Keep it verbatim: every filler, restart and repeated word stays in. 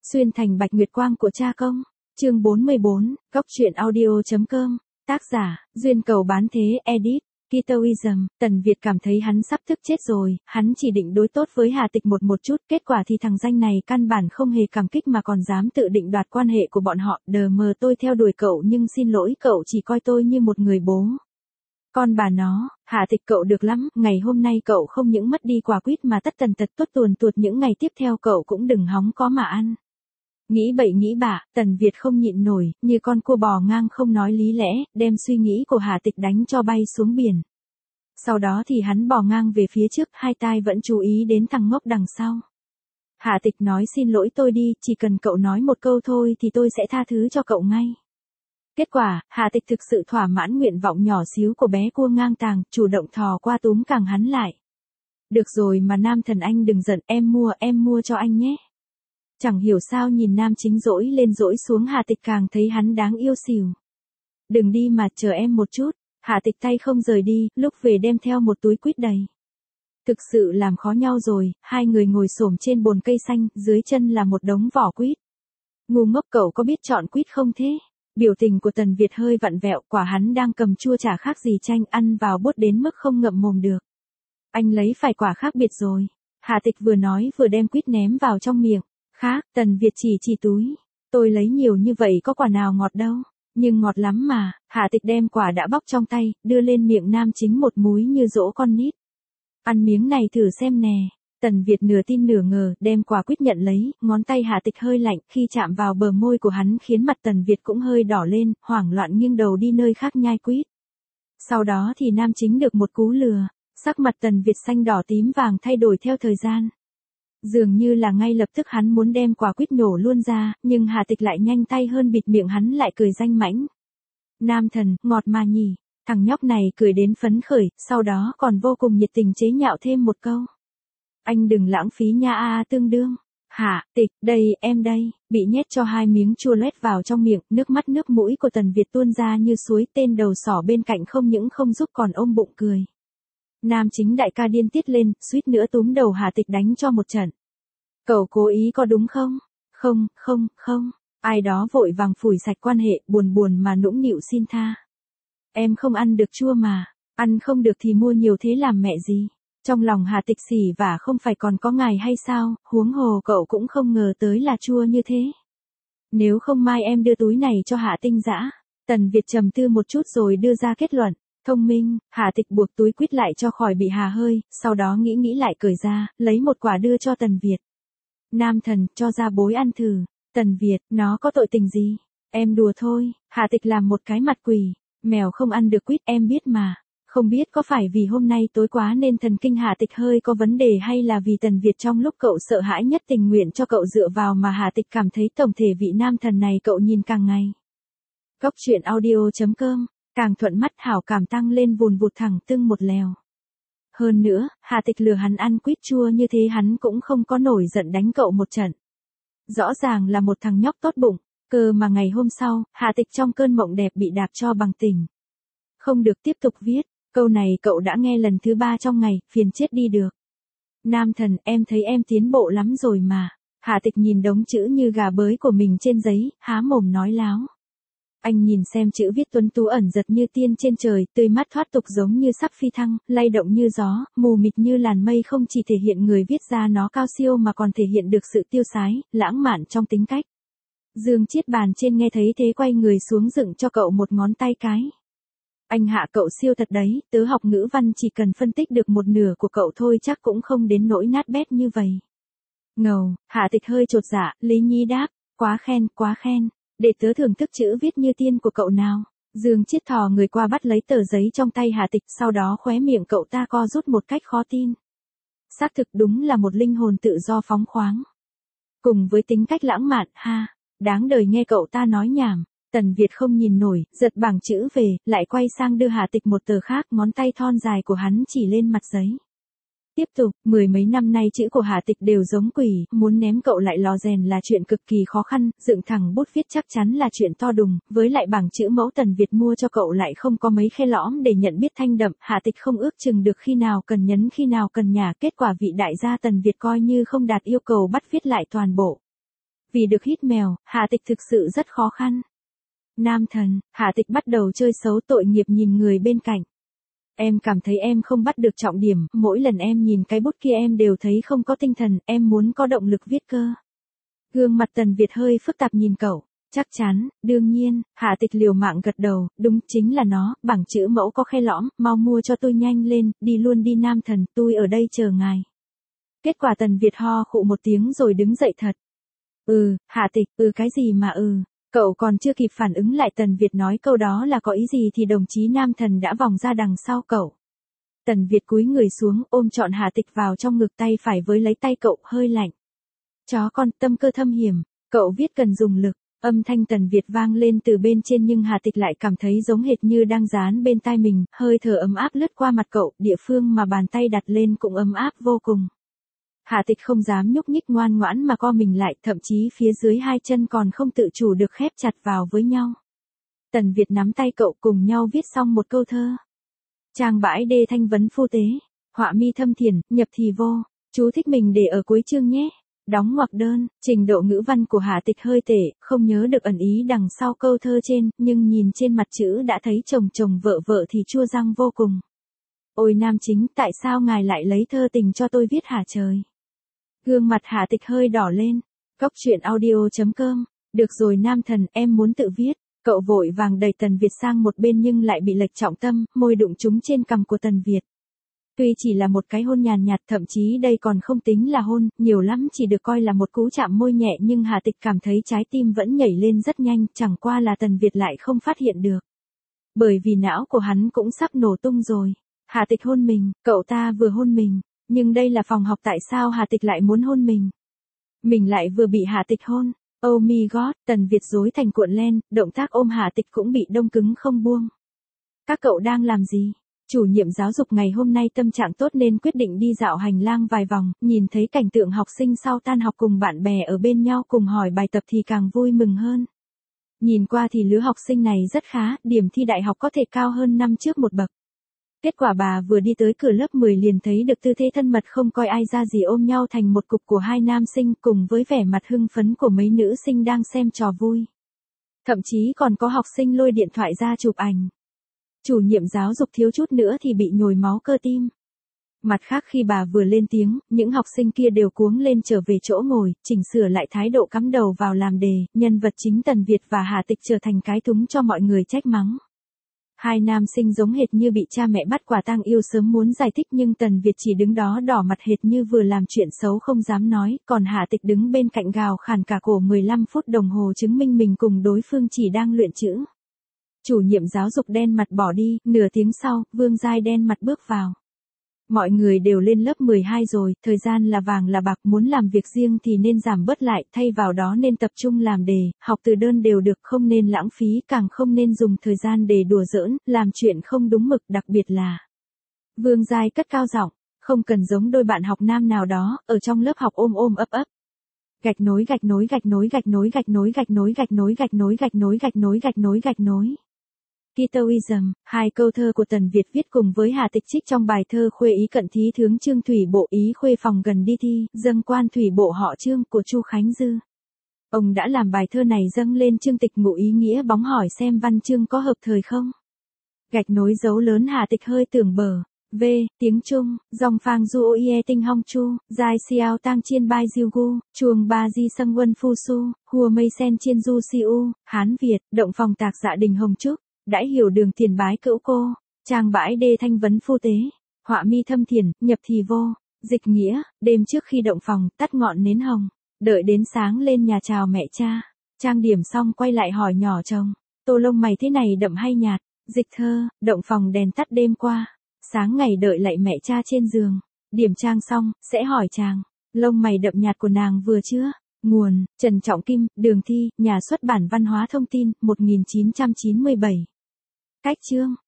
Xuyên thành bạch nguyệt quang của cha công. Chương bốn mươi bốn, Cốc truyện audio.com. Tác giả, Duyên Cầu Bán Thế, edit, Kitoism. Tần Việt cảm thấy hắn sắp tức chết rồi, hắn chỉ định đối tốt với Hà Tịch một một chút, kết quả thì thằng danh này căn bản không hề cảm kích mà còn dám tự định đoạt quan hệ của bọn họ. Đờ mờ tôi theo đuổi cậu nhưng xin lỗi cậu chỉ coi tôi như một người bố. Con bà nó, Hà Tịch cậu được lắm, ngày hôm nay cậu không những mất đi quả quýt mà tất tần tật tuốt tuồn tuột những ngày tiếp theo cậu cũng đừng hóng có mà ăn. Nghĩ bậy nghĩ bạ, Tần Việt không nhịn nổi, như con cua bò ngang không nói lý lẽ, đem suy nghĩ của Hà Tịch đánh cho bay xuống biển. Sau đó thì hắn bò ngang về phía trước, hai tai vẫn chú ý đến thằng ngốc đằng sau. Hà Tịch nói xin lỗi tôi đi, chỉ cần cậu nói một câu thôi thì tôi sẽ tha thứ cho cậu ngay. Kết quả, Hà Tịch thực sự thỏa mãn nguyện vọng nhỏ xíu của bé cua ngang tàng, chủ động thò qua túm càng hắn lại. Được rồi mà nam thần anh đừng giận, em mua, em mua cho anh nhé. Chẳng hiểu sao nhìn nam chính dỗi lên dỗi xuống Hà Tịch càng thấy hắn đáng yêu xìu. Đừng đi mà, chờ em một chút. Hà Tịch tay không rời đi, lúc về đem theo một túi quýt đầy. Thực sự làm khó nhau rồi, hai người ngồi xổm trên bồn cây xanh, dưới chân là một đống vỏ quýt. Ngu ngốc cậu có biết chọn quýt không thế? Biểu tình của Tần Việt hơi vặn vẹo, quả hắn đang cầm chua chả khác gì chanh, ăn vào bốt đến mức không ngậm mồm được. Anh lấy phải quả khác biệt rồi. Hà Tịch vừa nói vừa đem quýt ném vào trong miệng. Khác, Tần Việt chỉ chỉ túi. Tôi lấy nhiều như vậy có quả nào ngọt đâu. Nhưng ngọt lắm mà. Hà Tịch đem quả đã bóc trong tay, đưa lên miệng nam chính một múi như dỗ con nít. Ăn miếng này thử xem nè. Tần Việt nửa tin nửa ngờ, đem quả quýt nhận lấy, ngón tay Hà Tịch hơi lạnh, khi chạm vào bờ môi của hắn khiến mặt Tần Việt cũng hơi đỏ lên, hoảng loạn nghiêng đầu đi nơi khác nhai quýt. Sau đó thì nam chính được một cú lừa, sắc mặt Tần Việt xanh đỏ tím vàng thay đổi theo thời gian. Dường như là ngay lập tức hắn muốn đem quả quýt nhổ luôn ra, nhưng Hà Tịch lại nhanh tay hơn bịt miệng hắn lại cười danh mãnh. Nam thần, ngọt mà nhỉ. Thằng nhóc này cười đến phấn khởi, sau đó còn vô cùng nhiệt tình chế nhạo thêm một câu. Anh đừng lãng phí nha a à, tương đương. Hả, Tịch, đây, em đây, bị nhét cho hai miếng chua loét vào trong miệng, nước mắt nước mũi của Tần Việt tuôn ra như suối, tên đầu sỏ bên cạnh không những không giúp còn ôm bụng cười. Nam chính đại ca điên tiết lên, suýt nữa túm đầu Hà Tịch đánh cho một trận. Cậu cố ý có đúng không? Không, không, không. Ai đó vội vàng phủi sạch quan hệ, buồn buồn mà nũng nịu xin tha. Em không ăn được chua mà, ăn không được thì mua nhiều thế làm mẹ gì. Trong lòng Hà Tịch xỉ và không phải còn có ngài hay sao, huống hồ cậu cũng không ngờ tới là chua như thế. Nếu không mai em đưa túi này cho Hạ Tinh Dã. Tần Việt trầm tư một chút rồi đưa ra kết luận. Thông minh, Hà Tịch buộc túi quýt lại cho khỏi bị hà hơi, sau đó nghĩ nghĩ lại cởi ra, lấy một quả đưa cho Tần Việt. Nam thần, cho ra bối ăn thử. Tần Việt, nó có tội tình gì? Em đùa thôi. Hà Tịch làm một cái mặt quỷ. Mèo không ăn được quýt em biết mà. Không biết có phải vì hôm nay tối quá nên thần kinh Hà Tịch hơi có vấn đề hay là vì Tần Việt trong lúc cậu sợ hãi nhất tình nguyện cho cậu dựa vào mà Hà Tịch cảm thấy tổng thể vị nam thần này cậu nhìn càng ngày. Cốc truyện audio.com, càng thuận mắt hảo cảm tăng lên vùn vụt thẳng tưng một lèo. Hơn nữa, Hà Tịch lừa hắn ăn quýt chua như thế hắn cũng không có nổi giận đánh cậu một trận. Rõ ràng là một thằng nhóc tốt bụng, cơ mà ngày hôm sau, Hà Tịch trong cơn mộng đẹp bị đạp cho bằng tỉnh. Không được tiếp tục viết. Câu này cậu đã nghe lần thứ ba trong ngày, phiền chết đi được. Nam thần, em thấy em tiến bộ lắm rồi mà. Hà Tịch nhìn đống chữ như gà bới của mình trên giấy, há mồm nói láo. Anh nhìn xem chữ viết tuấn tú ẩn giật như tiên trên trời, tươi mát thoát tục giống như sắp phi thăng, lay động như gió, mù mịt như làn mây không chỉ thể hiện người viết ra nó cao siêu mà còn thể hiện được sự tiêu sái, lãng mạn trong tính cách. Dương Chiết bàn trên nghe thấy thế quay người xuống dựng cho cậu một ngón tay cái. Anh Hạ cậu siêu thật đấy, tớ học ngữ văn chỉ cần phân tích được một nửa của cậu thôi chắc cũng không đến nỗi nát bét như vậy. Ngầu, Hạ Tịch hơi chột dạ, Lý Nhi đáp, quá khen, quá khen, để tớ thưởng thức chữ viết như tiên của cậu nào. Dương Chiết thò người qua bắt lấy tờ giấy trong tay Hạ Tịch, sau đó khóe miệng cậu ta co rút một cách khó tin. Xác thực đúng là một linh hồn tự do phóng khoáng. Cùng với tính cách lãng mạn, ha, đáng đời nghe cậu ta nói nhảm. Tần Việt không nhìn nổi, giật bảng chữ về, lại quay sang đưa Hà Tịch một tờ khác, ngón tay thon dài của hắn chỉ lên mặt giấy. Tiếp tục, mười mấy năm nay chữ của Hà Tịch đều giống quỷ, muốn ném cậu lại lò rèn là chuyện cực kỳ khó khăn, dựng thẳng bút viết chắc chắn là chuyện to đùng, với lại bảng chữ mẫu Tần Việt mua cho cậu lại không có mấy khe lõm để nhận biết thanh đậm, Hà Tịch không ước chừng được khi nào cần nhấn khi nào cần nhả, kết quả vị đại gia Tần Việt coi như không đạt yêu cầu bắt viết lại toàn bộ. Vì được hít mèo, Hạ Tịch thực sự rất khó khăn. Nam thần, Hạ Tịch bắt đầu chơi xấu tội nghiệp nhìn người bên cạnh. Em cảm thấy em không bắt được trọng điểm, mỗi lần em nhìn cái bút kia em đều thấy không có tinh thần, em muốn có động lực viết cơ. Gương mặt Tần Việt hơi phức tạp nhìn cậu. Chắc chắn, đương nhiên, Hạ Tịch liều mạng gật đầu, đúng chính là nó, bảng chữ mẫu có khe lõm, mau mua cho tôi nhanh lên, đi luôn đi nam thần, tôi ở đây chờ ngài. Kết quả Tần Việt ho khụ một tiếng rồi đứng dậy thật. Ừ, Hạ Tịch, ừ cái gì mà ừ, cậu còn chưa kịp phản ứng lại Tần Việt nói câu đó là có ý gì thì đồng chí nam thần đã vòng ra đằng sau cậu. Tần Việt cúi người xuống ôm trọn Hạ Tịch vào trong ngực tay phải với lấy tay cậu hơi lạnh. Chó con tâm cơ thâm hiểm, cậu viết cần dùng lực. Âm thanh Tần Việt vang lên từ bên trên nhưng Hạ Tịch lại cảm thấy giống hệt như đang dán bên tai mình, hơi thở ấm áp lướt qua mặt cậu, địa phương mà bàn tay đặt lên cũng ấm áp vô cùng. Hạ Tịch không dám nhúc nhích ngoan ngoãn mà co mình lại, thậm chí phía dưới hai chân còn không tự chủ được khép chặt vào với nhau. Tần Việt nắm tay cậu cùng nhau viết xong một câu thơ. Trang bãi đê thanh vấn phu tế, họa mi thâm thiền, nhập thì vô, chú thích mình để ở cuối chương nhé. Đóng ngoặc đơn, trình độ ngữ văn của Hạ Tịch hơi tệ, không nhớ được ẩn ý đằng sau câu thơ trên, nhưng nhìn trên mặt chữ đã thấy chồng chồng vợ vợ thì chua răng vô cùng. Ôi nam chính, tại sao ngài lại lấy thơ tình cho tôi viết hả trời? Gương mặt Hạ Tịch hơi đỏ lên. Cóc truyện audio chấm com. Được rồi nam thần, em muốn tự viết. Cậu vội vàng đẩy Tần Việt sang một bên nhưng lại bị lệch trọng tâm, môi đụng trúng trên cằm của Tần Việt. Tuy chỉ là một cái hôn nhàn nhạt, thậm chí đây còn không tính là hôn, nhiều lắm chỉ được coi là một cú chạm môi nhẹ, nhưng Hạ Tịch cảm thấy trái tim vẫn nhảy lên rất nhanh, chẳng qua là Tần Việt lại không phát hiện được. Bởi vì não của hắn cũng sắp nổ tung rồi. Hạ Tịch hôn mình, cậu ta vừa hôn mình, nhưng đây là phòng học, tại sao Hạ Tịch lại muốn hôn mình? Mình lại vừa bị Hạ Tịch hôn. Oh my god, Tần Việt rối thành cuộn len, động tác ôm Hạ Tịch cũng bị đông cứng không buông. Các cậu đang làm gì? Chủ nhiệm giáo dục ngày hôm nay tâm trạng tốt nên quyết định đi dạo hành lang vài vòng, nhìn thấy cảnh tượng học sinh sau tan học cùng bạn bè ở bên nhau cùng hỏi bài tập thì càng vui mừng hơn. Nhìn qua thì lứa học sinh này rất khá, điểm thi đại học có thể cao hơn năm trước một bậc. Kết quả bà vừa đi tới cửa lớp mười liền thấy được tư thế thân mật không coi ai ra gì ôm nhau thành một cục của hai nam sinh cùng với vẻ mặt hưng phấn của mấy nữ sinh đang xem trò vui. Thậm chí còn có học sinh lôi điện thoại ra chụp ảnh. Chủ nhiệm giáo dục thiếu chút nữa thì bị nhồi máu cơ tim. Mặt khác khi bà vừa lên tiếng, những học sinh kia đều cuống lên trở về chỗ ngồi, chỉnh sửa lại thái độ cắm đầu vào làm đề, nhân vật chính Tần Việt và Hạ Tịch trở thành cái thúng cho mọi người trách mắng. Hai nam sinh giống hệt như bị cha mẹ bắt quả tang yêu sớm muốn giải thích nhưng Tần Việt chỉ đứng đó đỏ mặt hệt như vừa làm chuyện xấu không dám nói, còn Hạ Tịch đứng bên cạnh gào khàn cả cổ mười lăm phút đồng hồ chứng minh mình cùng đối phương chỉ đang luyện chữ. Chủ nhiệm giáo dục đen mặt bỏ đi, nửa tiếng sau, Vương Giai đen mặt bước vào. Mọi người đều lên lớp mười hai rồi, thời gian là vàng là bạc, muốn làm việc riêng thì nên giảm bớt lại, thay vào đó nên tập trung làm đề, học từ đơn đều được, không nên lãng phí, càng không nên dùng thời gian để đùa giỡn, làm chuyện không đúng mực, đặc biệt là. Vương Giai cất cao giọng, không cần giống đôi bạn học nam nào đó, ở trong lớp học ôm ôm ấp ấp. Gạch nối gạch nối gạch nối gạch nối gạch nối gạch nối gạch nối gạch nối gạch nối gạch nối gạch nối gạch nối. Kitoism, hai câu thơ của Tần Việt viết cùng với Hạ Tịch trích trong bài thơ Khuê ý cận thí tướng Trương Thủy Bộ ý Khuê phòng gần đi thi, dâng quan Thủy Bộ họ Trương của Chu Khánh Dư. Ông đã làm bài thơ này dâng lên Trương Tịch ngụ ý nghĩa bóng hỏi xem văn chương có hợp thời không. Gạch nối dấu lớn Hạ Tịch hơi tưởng bờ. V, tiếng Trung, dòng phang du oie tinh hong chu, dài xiao tang chiên bai diêu gu, chuồng ba di sâng quân phu su, hùa mây sen chiên du siu, Hán Việt, động phòng tạc dạ đình hồng trúc. Đãi hiểu đường tiền bái cữu cô, trang bãi đê thanh vấn phu tế, họa mi thâm thiền, nhập thì vô, dịch nghĩa, đêm trước khi động phòng, tắt ngọn nến hồng, đợi đến sáng lên nhà chào mẹ cha, trang điểm xong quay lại hỏi nhỏ chồng, tô lông mày thế này đậm hay nhạt, dịch thơ, động phòng đèn tắt đêm qua, sáng ngày đợi lại mẹ cha trên giường, điểm trang xong, sẽ hỏi chàng, lông mày đậm nhạt của nàng vừa chưa? Nguồn, Trần Trọng Kim, Đường Thi, Nhà xuất bản Văn hóa Thông tin, một nghìn chín trăm chín mươi bảy. Cách chương